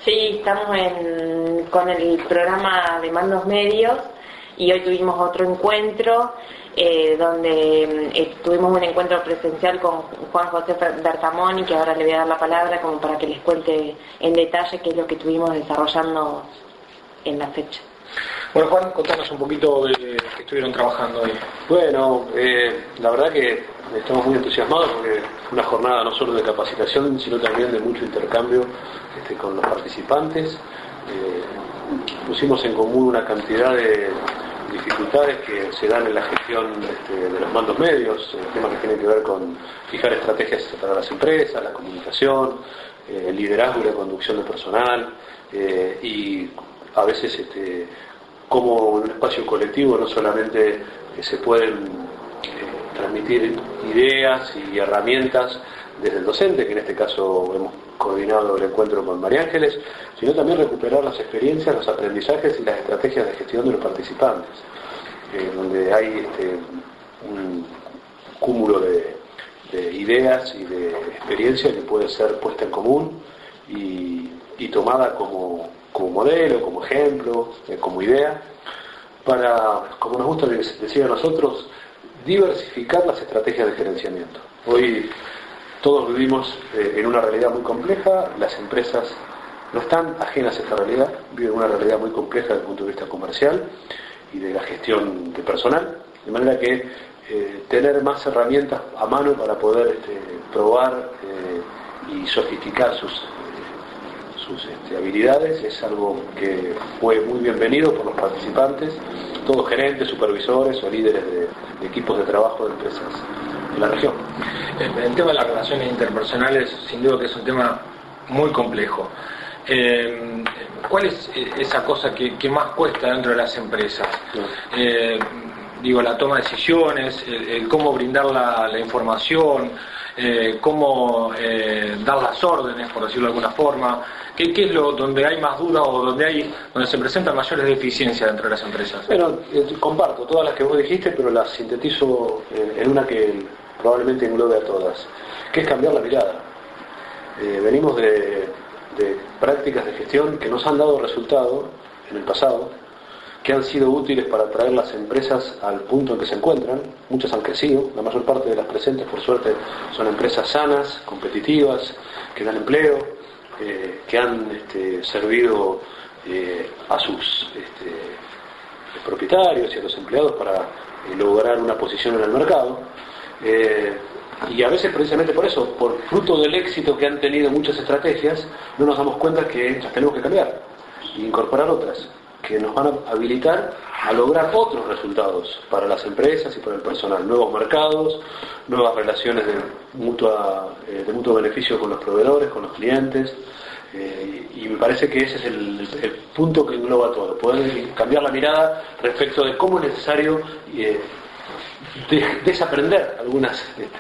Sí, estamos con el programa de Mandos Medios y hoy tuvimos otro encuentro donde tuvimos un encuentro presencial con Juan José Bertamoni, que ahora le voy a dar la palabra como para que les cuente en detalle qué es lo que estuvimos desarrollando en la fecha. Bueno, Juan, contanos un poquito de que estuvieron trabajando hoy. Bueno, la verdad que estamos muy entusiasmados porque fue una jornada no solo de capacitación, sino también de mucho intercambio con los participantes. Pusimos en común una cantidad de dificultades que se dan en la gestión de los mandos medios, temas que tienen que ver con fijar estrategias para las empresas, la comunicación, el liderazgo y la conducción de personal, y a veces como en un espacio colectivo no solamente se pueden transmitir ideas y herramientas desde el docente, que en este caso hemos coordinado el encuentro con María Ángeles, sino también recuperar las experiencias, los aprendizajes y las estrategias de gestión de los participantes, donde hay un cúmulo de ideas y de experiencia que puede ser puesta en común y tomada como modelo, como ejemplo, como idea, para, como nos gusta decir a nosotros, diversificar las estrategias de gerenciamiento. Hoy todos vivimos en una realidad muy compleja, las empresas no están ajenas a esta realidad, viven una realidad muy compleja desde el punto de vista comercial y de la gestión de personal, de manera que tener más herramientas a mano para poder probar y sofisticar sus habilidades es algo que fue muy bienvenido por los participantes, todos gerentes, supervisores o líderes de equipos de trabajo de empresas de la región. El tema de las relaciones interpersonales sin duda que es un tema muy complejo. ¿Cuál es esa cosa que más cuesta dentro de las empresas? La toma de decisiones, el cómo brindar la información, cómo dar las órdenes, por decirlo de alguna forma. ¿Qué es donde hay más dudas o donde se presentan mayores deficiencias dentro de las empresas? Bueno, comparto todas las que vos dijiste, pero las sintetizo en una que probablemente englobe a todas, que es cambiar la mirada. Venimos de prácticas de gestión que nos han dado resultado en el pasado, que han sido útiles para traer las empresas al punto en que se encuentran. Muchas han crecido, la mayor parte de las presentes, por suerte, son empresas sanas, competitivas, que dan empleo, que han servido a sus propietarios y a los empleados para lograr una posición en el mercado. Y a veces precisamente por eso, por fruto del éxito que han tenido muchas estrategias, no nos damos cuenta que las tenemos que cambiar e incorporar otras que nos van a habilitar a lograr otros resultados para las empresas y para el personal, nuevos mercados, nuevas relaciones de mutuo beneficio con los proveedores, con los clientes, y me parece que ese es el punto que engloba todo, poder cambiar la mirada respecto de cómo es necesario desaprender algunas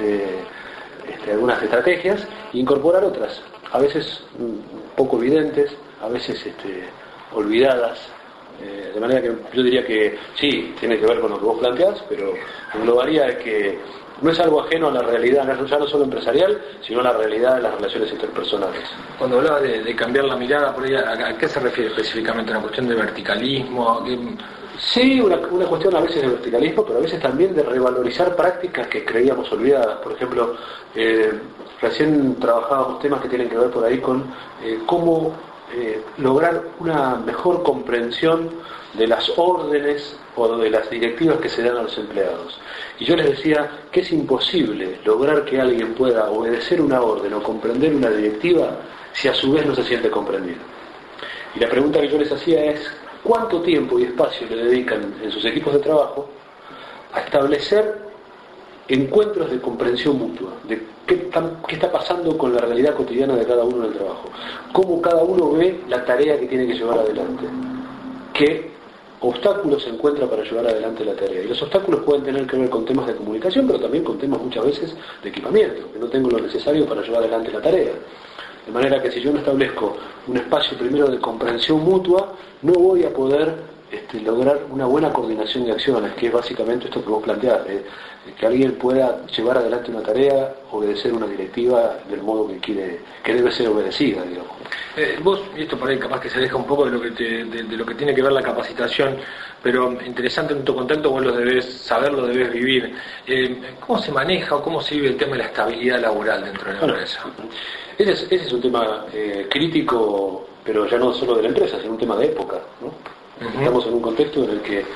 estrategias e incorporar otras, a veces poco evidentes, a veces olvidadas, de manera que yo diría que sí, tiene que ver con lo que vos planteás, pero englobaría que no es algo ajeno a la realidad, ya no solo empresarial, sino a la realidad de las relaciones interpersonales. Cuando hablabas de cambiar la mirada, por ahí, ¿a qué se refiere específicamente? ¿Una cuestión de verticalismo? Sí, una cuestión a veces de verticalismo, pero a veces también de revalorizar prácticas que creíamos olvidadas. Por ejemplo, recién trabajábamos temas que tienen que ver por ahí con cómo lograr una mejor comprensión de las órdenes o de las directivas que se dan a los empleados. Y yo les decía que es imposible lograr que alguien pueda obedecer una orden o comprender una directiva si a su vez no se siente comprendido. Y la pregunta que yo les hacía es: ¿cuánto tiempo y espacio le dedican en sus equipos de trabajo a establecer encuentros de comprensión mutua, de qué está pasando con la realidad cotidiana de cada uno en el trabajo, cómo cada uno ve la tarea que tiene que llevar adelante, qué obstáculos se encuentra para llevar adelante la tarea? Y los obstáculos pueden tener que ver con temas de comunicación, pero también con temas muchas veces de equipamiento, que no tengo lo necesario para llevar adelante la tarea. De manera que si yo no establezco un espacio primero de comprensión mutua, no voy a poder lograr una buena coordinación de acciones, que es básicamente esto que vos planteás, que alguien pueda llevar adelante una tarea, obedecer una directiva del modo que debe ser obedecida, digamos. Vos, y esto por ahí capaz que se deja un poco de lo que tiene que ver la capacitación, pero interesante en tu contacto, vos lo debes saber, lo debes vivir. ¿Cómo se maneja o cómo se vive el tema de la estabilidad laboral dentro de la empresa? Ese es un tema crítico, pero ya no solo de la empresa, sino un tema de época, ¿no? Uh-huh. Estamos en un contexto en el que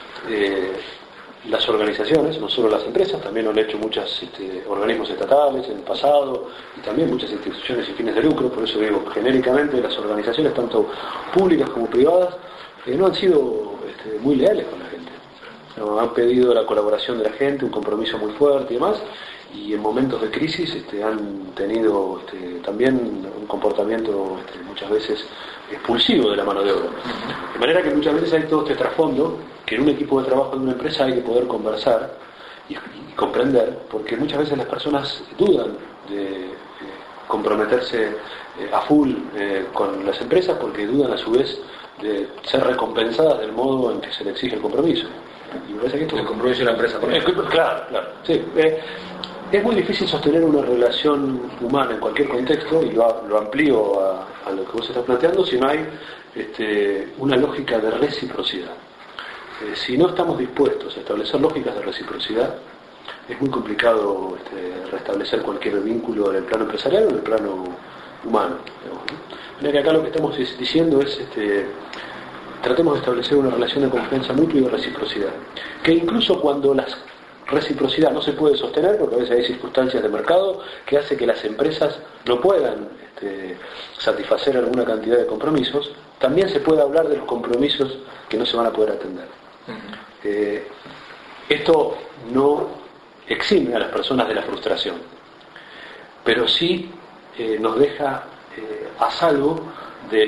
las organizaciones, no solo las empresas, también lo han hecho muchos organismos estatales en el pasado, y también muchas instituciones sin fines de lucro. Por eso digo, genéricamente las organizaciones, tanto públicas como privadas, no han sido muy leales con la gente. No, han pedido la colaboración de la gente, un compromiso muy fuerte y demás, y en momentos de crisis han tenido también un comportamiento muchas veces expulsivo de la mano de obra. De manera que muchas veces hay todo este trasfondo que en un equipo de trabajo de una empresa hay que poder conversar y comprender, porque muchas veces las personas dudan de comprometerse a full con las empresas, porque dudan a su vez de ser recompensadas del modo en que se le exige el compromiso. Y me parece que esto el compromiso de la empresa, por ejemplo. Claro. Sí. Es muy difícil sostener una relación humana en cualquier contexto, y lo amplío a lo que vos estás planteando, si no hay una lógica de reciprocidad. Si no estamos dispuestos a establecer lógicas de reciprocidad, es muy complicado restablecer cualquier vínculo en el plano empresarial o en el plano humano. Que acá lo que estamos diciendo es tratemos de establecer una relación de confianza mutua y de reciprocidad, que incluso cuando la reciprocidad no se puede sostener, porque a veces hay circunstancias de mercado que hace que las empresas no puedan satisfacer alguna cantidad de compromisos, también se puede hablar de los compromisos que no se van a poder atender. Uh-huh. Esto no exime a las personas de la frustración, pero sí nos deja a salvo de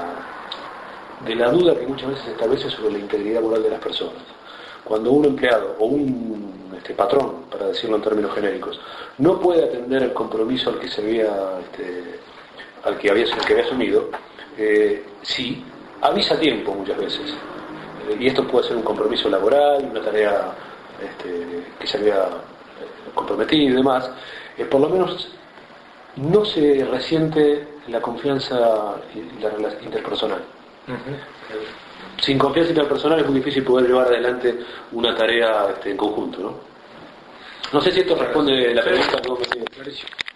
la duda que muchas veces se establece sobre la integridad moral de las personas. Cuando un empleado o un patrón, para decirlo en términos genéricos, no puede atender el compromiso al que se había que había asumido, sí avisa a tiempo muchas veces, y esto puede ser un compromiso laboral, una tarea que se había comprometido y demás, por lo menos no se resiente la confianza y la relación interpersonal. Uh-huh. Sin confianza interpersonal es muy difícil poder llevar adelante una tarea en conjunto, ¿no? No sé si esto responde la pregunta que vos me hacías.